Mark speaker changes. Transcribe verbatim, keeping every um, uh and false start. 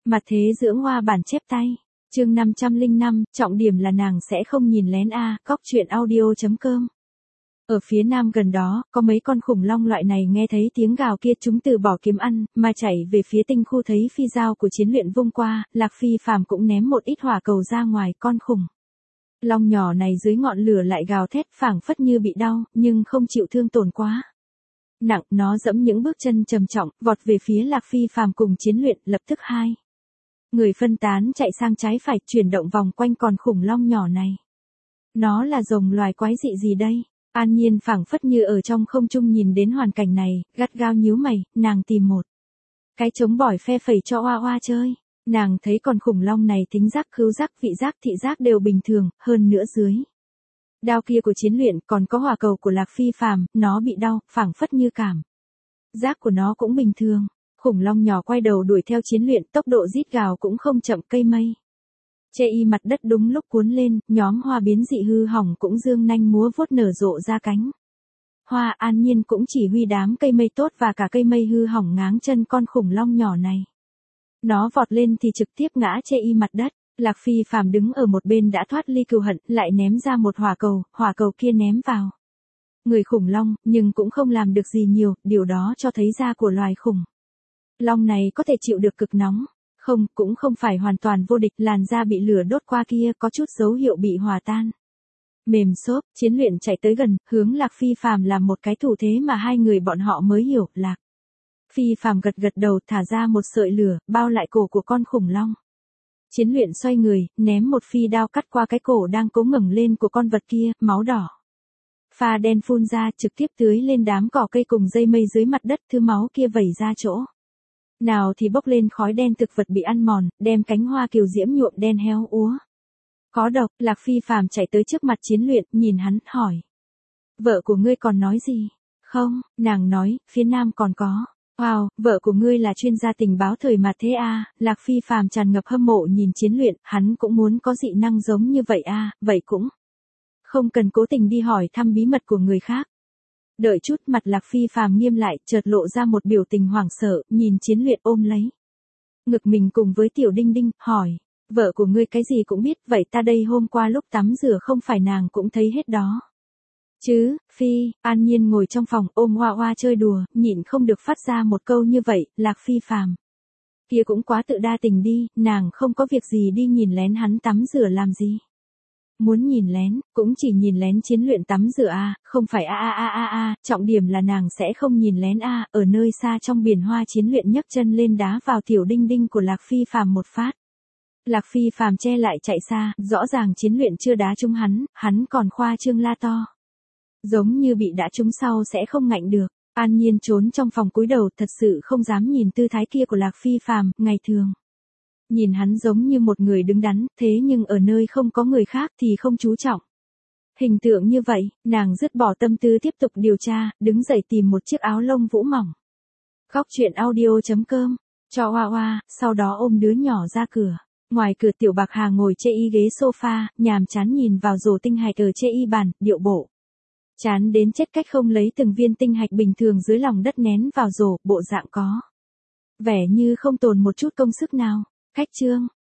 Speaker 1: Mặt thế dưỡng hoa bản chép tay. Chương năm trăm lẻ năm, trọng điểm là nàng sẽ không nhìn lén a, cóc truyện audio.com. Ở phía nam gần đó, có mấy con khủng long loại này nghe thấy tiếng gào kia chúng từ bỏ kiếm ăn, mà chạy về phía tinh khu thấy phi dao của chiến luyện vung qua, Lạc Phi phàm cũng ném một ít hỏa cầu ra ngoài con khủng. Long nhỏ này dưới ngọn lửa lại gào thét phảng phất như bị đau, nhưng không chịu thương tổn quá nặng, nó dẫm những bước chân trầm trọng, vọt về phía Lạc Phi phàm cùng chiến luyện, lập tức hai người phân tán chạy sang trái phải, chuyển động vòng quanh con khủng long nhỏ này. Nó là rồng loài quái dị gì đây? An Nhiên phảng phất như ở trong không trung nhìn đến hoàn cảnh này, gắt gao nhíu mày, nàng tìm một cái chống bỏi phe phẩy cho oa oa chơi. Nàng thấy con khủng long này tính giác, khứu giác, vị giác, thị giác đều bình thường, hơn nữa dưới đao kia của chiến luyện còn có hỏa cầu của Lạc Phi phàm, nó bị đau, phảng phất như cảm giác của nó cũng bình thường. Khủng long nhỏ quay đầu đuổi theo chiến luyện, tốc độ rít gào cũng không chậm, cây mây chê y mặt đất đúng lúc cuốn lên, nhóm hoa biến dị hư hỏng cũng dương nanh múa vuốt nở rộ ra cánh hoa. An Nhiên cũng chỉ huy đám cây mây tốt và cả cây mây hư hỏng ngáng chân con khủng long nhỏ này. Nó vọt lên thì trực tiếp ngã chê y mặt đất. Lạc Phi phàm đứng ở một bên đã thoát ly cừu hận, lại ném ra một hỏa cầu, hỏa cầu kia ném vào người khủng long, nhưng cũng không làm được gì nhiều, điều đó cho thấy da của loài khủng long này có thể chịu được cực nóng. Không, cũng không phải hoàn toàn vô địch, làn da bị lửa đốt qua kia có chút dấu hiệu bị hòa tan. Mềm xốp, chiến luyện chạy tới gần, hướng Lạc Phi phàm làm một cái thủ thế mà hai người bọn họ mới hiểu. Lạc Phi phàm gật gật đầu, thả ra một sợi lửa, bao lại cổ của con khủng long. Chiến luyện xoay người, ném một phi đao cắt qua cái cổ đang cố ngẩng lên của con vật kia, máu đỏ pha đen phun ra, trực tiếp tưới lên đám cỏ cây cùng dây mây dưới mặt đất, thứ máu kia vẩy ra chỗ nào thì bốc lên khói đen, thực vật bị ăn mòn, đem cánh hoa kiều diễm nhuộm đen héo úa. Có độc. Lạc Phi phàm chạy tới trước mặt chiến luyện, nhìn hắn, hỏi. Vợ của ngươi còn nói gì? Không, nàng nói, phía nam còn có. Wow, vợ của ngươi là chuyên gia tình báo thời mà thế à? Lạc Phi phàm tràn ngập hâm mộ nhìn chiến luyện, hắn cũng muốn có dị năng giống như vậy à, vậy cũng không cần cố tình đi hỏi thăm bí mật của người khác. Đợi chút, mặt Lạc Phi phàm nghiêm lại, chợt lộ ra một biểu tình hoảng sợ, nhìn chiến luyện ôm lấy ngực mình cùng với tiểu đinh đinh, hỏi, vợ của ngươi cái gì cũng biết, vậy ta đây hôm qua lúc tắm rửa không phải nàng cũng thấy hết đó chứ? Phi. An Nhiên ngồi trong phòng ôm Hoa Hoa chơi đùa, nhịn không được phát ra một câu như vậy. Lạc Phi phàm kia cũng quá tự đa tình đi, nàng không có việc gì đi nhìn lén hắn tắm rửa làm gì? Muốn nhìn lén, cũng chỉ nhìn lén chiến luyện tắm rửa a, không phải a a a a a, trọng điểm là nàng sẽ không nhìn lén a. Ở nơi xa trong biển hoa, chiến luyện nhấc chân lên đá vào tiểu đinh đinh của Lạc Phi phàm một phát. Lạc Phi phàm che lại chạy xa, rõ ràng chiến luyện chưa đá trúng hắn, hắn còn khoa trương la to, giống như bị đã trúng sau sẽ không ngạnh được. An Nhiên trốn trong phòng cúi đầu, thật sự không dám nhìn tư thái kia của Lạc Phi phàm. Ngày thường nhìn hắn giống như một người đứng đắn, thế nhưng ở nơi không có người khác thì không chú trọng hình tượng như vậy. Nàng dứt bỏ tâm tư tiếp tục điều tra, đứng dậy tìm một chiếc áo lông vũ mỏng, cóc truyện audio.com, cho Hoa Hoa, sau đó ôm đứa nhỏ ra cửa. Ngoài cửa Tiểu Bạc Hà ngồi chê y ghế sofa, nhàm chán nhìn vào rổ tinh hạch ở chê y bàn, điệu bộ chán đến chết, cách không lấy từng viên tinh hạch bình thường dưới lòng đất nén vào rổ, bộ dạng có vẻ như không tồn một chút công sức nào. Cách chương